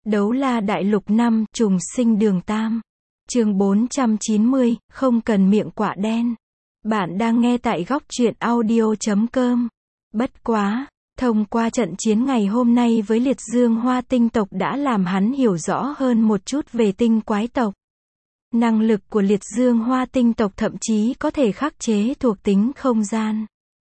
Đấu La Đại Lục 5, trùng sinh Đường Tam. Chương 490, không cần miệng quạ đen. Bạn đang nghe tại góc truyện audio.com. Bất quá, thông qua trận chiến ngày hôm nay với Liệt Dương Hoa tinh tộc đã làm hắn hiểu rõ hơn một chút về tinh quái tộc. Năng lực của Liệt Dương Hoa tinh tộc thậm chí có thể khắc chế thuộc tính không gian.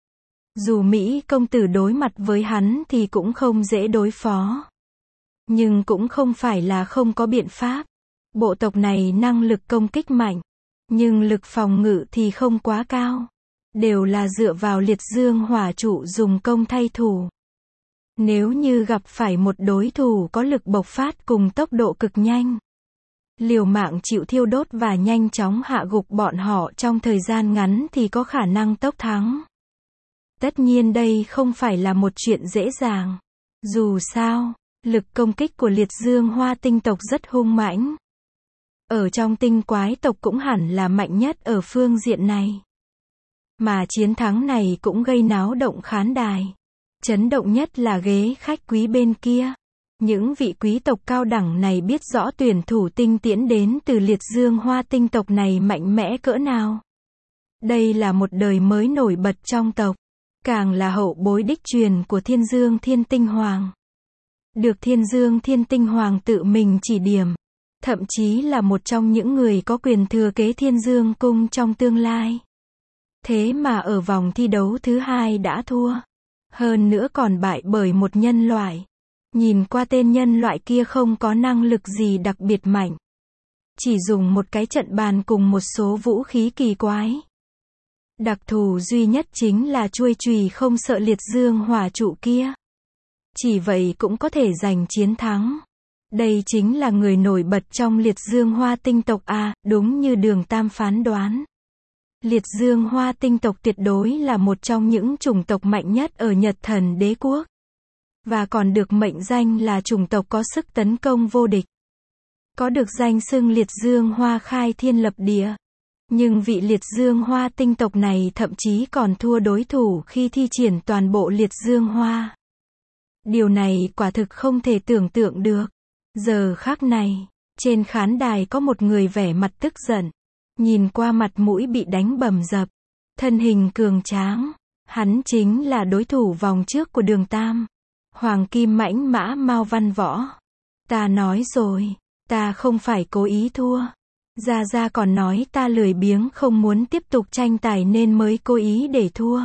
Dù Mỹ công tử đối mặt với hắn thì cũng không dễ đối phó. Nhưng cũng không phải là không có biện pháp. Bộ tộc này năng lực công kích mạnh, nhưng lực phòng ngự thì không quá cao. Đều là dựa vào Liệt Dương Hỏa trụ dùng công thay thủ. Nếu như gặp phải một đối thủ có lực bộc phát cùng tốc độ cực nhanh, liều mạng chịu thiêu đốt và nhanh chóng hạ gục bọn họ trong thời gian ngắn thì có khả năng tốc thắng. Tất nhiên đây không phải là một chuyện dễ dàng. Dù sao, lực công kích của Liệt Dương Hoa tinh tộc rất hung mãnh. Ở trong tinh quái tộc cũng hẳn là mạnh nhất ở phương diện này. Mà chiến thắng này cũng gây náo động khán đài. Chấn động nhất là ghế khách quý bên kia. Những vị quý tộc cao đẳng này biết rõ tuyển thủ tinh tiễn đến từ Liệt Dương Hoa tinh tộc này mạnh mẽ cỡ nào. Đây là một đời mới nổi bật trong tộc. Càng là hậu bối đích truyền của Thiên Dương Thiên Tinh Hoàng. Được Thiên Dương Thiên Tinh Hoàng tự mình chỉ điểm. Thậm chí là một trong những người có quyền thừa kế Thiên Dương Cung trong tương lai. Thế mà ở vòng thi đấu thứ 2 đã thua. Hơn nữa còn bại bởi một nhân loại. Nhìn qua tên nhân loại kia không có năng lực gì đặc biệt mạnh. Chỉ dùng một cái trận bàn cùng một số vũ khí kỳ quái. Đặc thù duy nhất chính là chuôi chùy không sợ Liệt Dương Hỏa trụ kia. Chỉ vậy cũng có thể giành chiến thắng. Đây chính là người nổi bật trong Liệt Dương Hoa tinh tộc a, đúng như Đường Tam phán đoán. Liệt Dương Hoa tinh tộc tuyệt đối là một trong những chủng tộc mạnh nhất ở Nhật Thần Đế quốc. Và còn được mệnh danh là chủng tộc có sức tấn công vô địch. Có được danh xưng Liệt Dương Hoa khai thiên lập địa. Nhưng vị Liệt Dương Hoa tinh tộc này thậm chí còn thua đối thủ khi thi triển toàn bộ Liệt Dương Hoa. Điều này quả thực không thể tưởng tượng được. Giờ khắc này, trên khán đài có một người vẻ mặt tức giận. Nhìn qua mặt mũi bị đánh bầm dập. Thân hình cường tráng. Hắn chính là đối thủ vòng trước của Đường Tam. Hoàng Kim Mãnh Mã Mao Văn Võ. Ta nói rồi, ta không phải cố ý thua. Gia Gia còn nói ta lười biếng không muốn tiếp tục tranh tài nên mới cố ý để thua.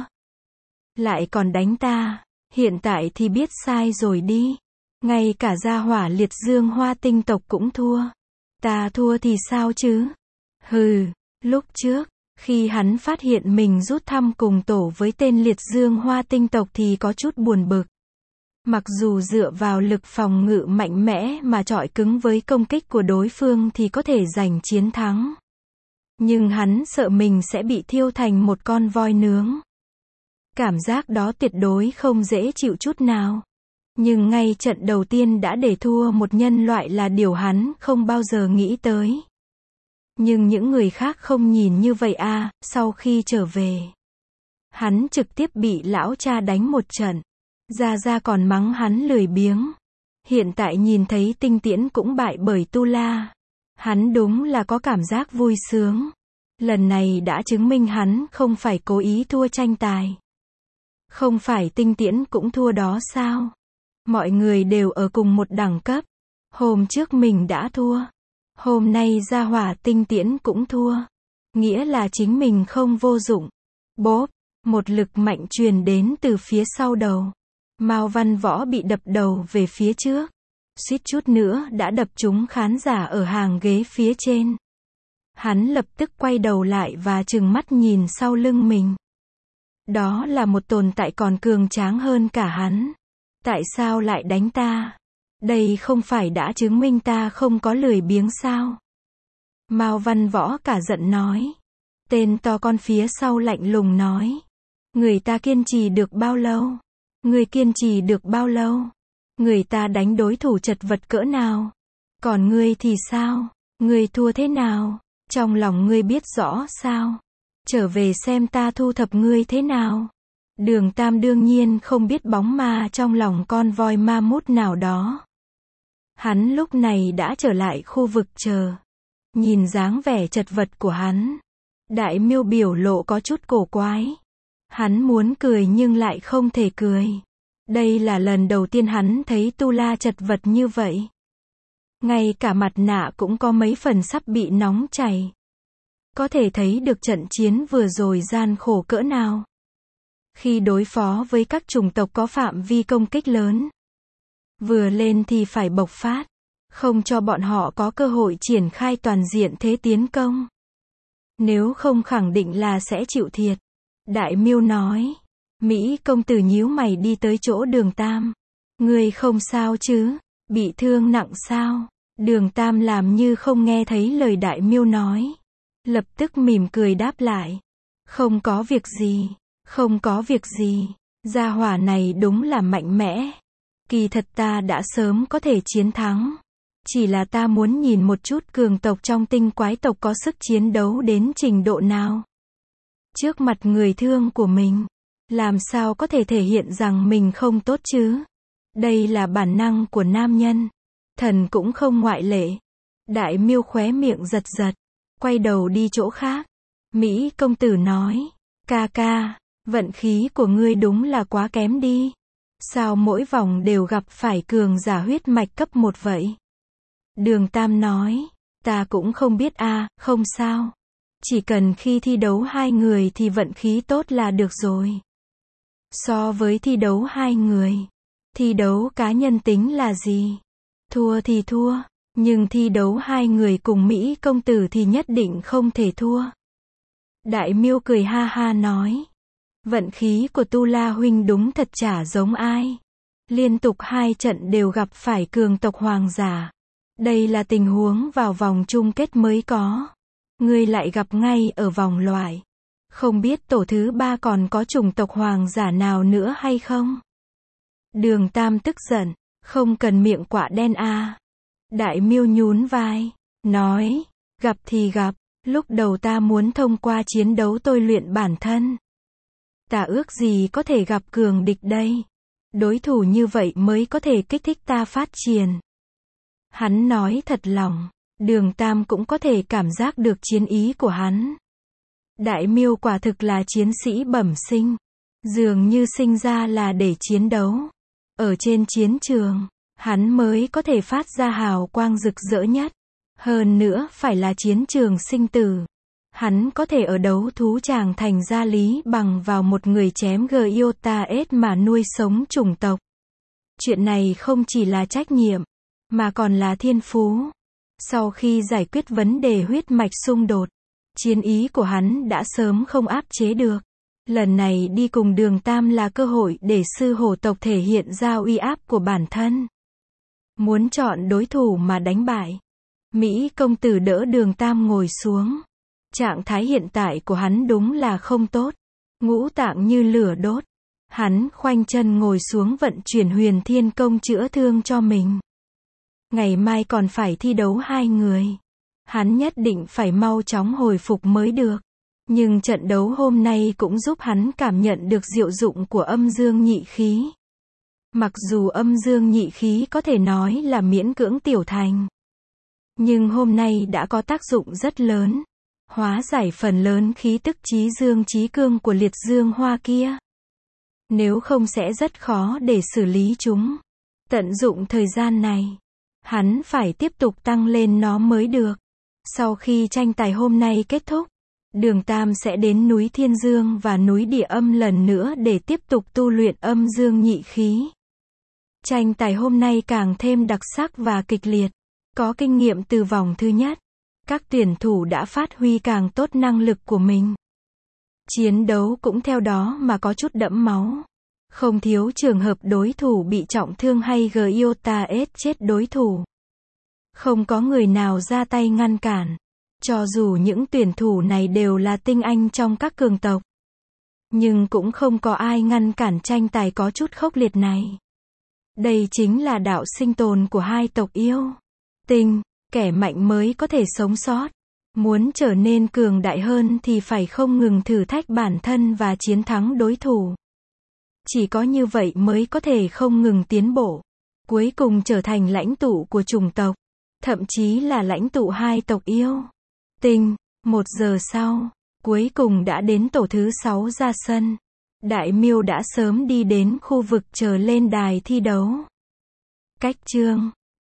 Lại còn đánh ta, hiện tại thì biết sai rồi đi. Ngay cả gia hỏa Liệt Dương Hoa tinh tộc cũng thua. Ta thua thì sao chứ? Hừ, lúc trước, khi hắn phát hiện mình rút thăm cùng tổ với tên Liệt Dương Hoa tinh tộc thì có chút buồn bực. Mặc dù dựa vào lực phòng ngự mạnh mẽ mà chọi cứng với công kích của đối phương thì có thể giành chiến thắng. Nhưng hắn sợ mình sẽ bị thiêu thành một con voi nướng. Cảm giác đó tuyệt đối không dễ chịu chút nào. Nhưng ngay trận đầu tiên đã để thua một nhân loại là điều hắn không bao giờ nghĩ tới. Nhưng những người khác không nhìn như vậy a, sau khi trở về. Hắn trực tiếp bị lão cha đánh một trận. Gia Gia còn mắng hắn lười biếng. Hiện tại nhìn thấy tinh tiễn cũng bại bởi Tu La. Hắn đúng là có cảm giác vui sướng. Lần này đã chứng minh hắn không phải cố ý thua tranh tài. Không phải tinh tiễn cũng thua đó sao? Mọi người đều ở cùng một đẳng cấp. Hôm trước mình đã thua. Hôm nay gia hỏa tinh tiễn cũng thua. Nghĩa là chính mình không vô dụng. Bốp, một lực mạnh truyền đến từ phía sau đầu. Mao Văn Võ bị đập đầu về phía trước. Suýt chút nữa đã đập trúng khán giả ở hàng ghế phía trên. Hắn lập tức quay đầu lại và trừng mắt nhìn sau lưng mình. Đó là một tồn tại còn cường tráng hơn cả hắn. Tại sao lại đánh ta? Đây không phải đã chứng minh ta không có lười biếng sao? Mao Văn Võ cả giận nói. Tên to con phía sau lạnh lùng nói. Người ta kiên trì được bao lâu? Người kiên trì được bao lâu? Người ta đánh đối thủ chật vật cỡ nào? Còn ngươi thì sao? Ngươi thua thế nào? Trong lòng ngươi biết rõ sao? Trở về xem ta thu thập ngươi thế nào? Đường Tam đương nhiên không biết bóng ma trong lòng con voi ma mút nào đó. Hắn lúc này đã trở lại khu vực chờ. Nhìn dáng vẻ chật vật của hắn, Đại Miêu biểu lộ có chút cổ quái. Hắn muốn cười nhưng lại không thể cười. Đây là lần đầu tiên hắn thấy Tu La chật vật như vậy. Ngay cả mặt nạ cũng có mấy phần sắp bị nóng chảy. Có thể thấy được trận chiến vừa rồi gian khổ cỡ nào. Khi đối phó với các chủng tộc có phạm vi công kích lớn, vừa lên thì phải bộc phát, không cho bọn họ có cơ hội triển khai toàn diện thế tiến công. Nếu không khẳng định là sẽ chịu thiệt. Đại Miêu nói. Mỹ công tử nhíu mày đi tới chỗ Đường Tam. Ngươi không sao chứ? Bị thương nặng sao? Đường Tam làm như không nghe thấy lời Đại Miêu nói. Lập tức mỉm cười đáp lại. Không có việc gì. Không có việc gì. Gia hỏa này đúng là mạnh mẽ. Kỳ thật ta đã sớm có thể chiến thắng. Chỉ là ta muốn nhìn một chút cường tộc trong tinh quái tộc có sức chiến đấu đến trình độ nào. Trước mặt người thương của mình, làm sao có thể thể hiện rằng mình không tốt chứ? Đây là bản năng của nam nhân. Thần cũng không ngoại lệ. Đại Miêu khóe miệng giật giật, quay đầu đi chỗ khác. Mỹ công tử nói, ca ca, vận khí của ngươi đúng là quá kém đi. Sao mỗi vòng đều gặp phải cường giả huyết mạch cấp 1 vậy? Đường Tam nói, ta cũng không biết không sao. Chỉ cần khi thi đấu 2 người thì vận khí tốt là được rồi. So với thi đấu 2 người, thi đấu cá nhân tính là gì? Thua thì thua, nhưng thi đấu 2 người cùng Mỹ công tử thì nhất định không thể thua. Đại Miêu cười ha ha nói, vận khí của Tu La huynh đúng thật chả giống ai. Liên tục 2 trận đều gặp phải cường tộc hoàng giả. Đây là tình huống vào vòng chung kết mới có. Ngươi lại gặp ngay ở vòng loại. Không biết tổ thứ 3 còn có chủng tộc hoàng giả nào nữa hay không? Đường Tam tức giận, không cần miệng quạ đen Đại Miêu nhún vai, nói, gặp thì gặp, lúc đầu ta muốn thông qua chiến đấu tôi luyện bản thân. Ta ước gì có thể gặp cường địch đây. Đối thủ như vậy mới có thể kích thích ta phát triển. Hắn nói thật lòng, Đường Tam cũng có thể cảm giác được chiến ý của hắn. Đại Miêu quả thực là chiến sĩ bẩm sinh. Dường như sinh ra là để chiến đấu. Ở trên chiến trường, hắn mới có thể phát ra hào quang rực rỡ nhất. Hơn nữa phải là chiến trường sinh tử. Hắn có thể ở đấu thú tràng thành ra Lý Bằng vào một người chém Giota S mà nuôi sống chủng tộc. Chuyện này không chỉ là trách nhiệm, mà còn là thiên phú. Sau khi giải quyết vấn đề huyết mạch xung đột, chiến ý của hắn đã sớm không áp chế được. Lần này đi cùng Đường Tam là cơ hội để sư hổ tộc thể hiện ra uy áp của bản thân. Muốn chọn đối thủ mà đánh bại. Mỹ công tử đỡ Đường Tam ngồi xuống. Trạng thái hiện tại của hắn đúng là không tốt. Ngũ tạng như lửa đốt. Hắn khoanh chân ngồi xuống vận chuyển Huyền Thiên Công chữa thương cho mình. Ngày mai còn phải thi đấu 2 người. Hắn nhất định phải mau chóng hồi phục mới được. Nhưng trận đấu hôm nay cũng giúp hắn cảm nhận được diệu dụng của âm dương nhị khí. Mặc dù âm dương nhị khí có thể nói là miễn cưỡng tiểu thành, nhưng hôm nay đã có tác dụng rất lớn. Hóa giải phần lớn khí tức chí dương chí cương của liệt dương hoa kia. Nếu không sẽ rất khó để xử lý chúng. Tận dụng thời gian này, hắn phải tiếp tục tăng lên nó mới được. Sau khi tranh tài hôm nay kết thúc, Đường Tam sẽ đến núi Thiên Dương và núi Địa Âm lần nữa để tiếp tục tu luyện âm dương nhị khí. Tranh tài hôm nay càng thêm đặc sắc và kịch liệt. Có kinh nghiệm từ vòng thứ nhất, các tuyển thủ đã phát huy càng tốt năng lực của mình. Chiến đấu cũng theo đó mà có chút đẫm máu. Không thiếu trường hợp đối thủ bị trọng thương hay Giota S chết đối thủ. Không có người nào ra tay ngăn cản. Cho dù những tuyển thủ này đều là tinh anh trong các cường tộc, nhưng cũng không có ai ngăn cản tranh tài có chút khốc liệt này. Đây chính là đạo sinh tồn của hai tộc yêu tinh. Kẻ mạnh mới có thể sống sót. Muốn trở nên cường đại hơn thì phải không ngừng thử thách bản thân và chiến thắng đối thủ. Chỉ có như vậy mới có thể không ngừng tiến bộ. cuối cùng trở thành lãnh tụ của chủng tộc, thậm chí là lãnh tụ hai tộc yêu tinh. 1 giờ sau, cuối cùng đã đến tổ thứ 6 ra sân. Đại Miêu đã sớm đi đến khu vực chờ lên đài thi đấu. Cách chương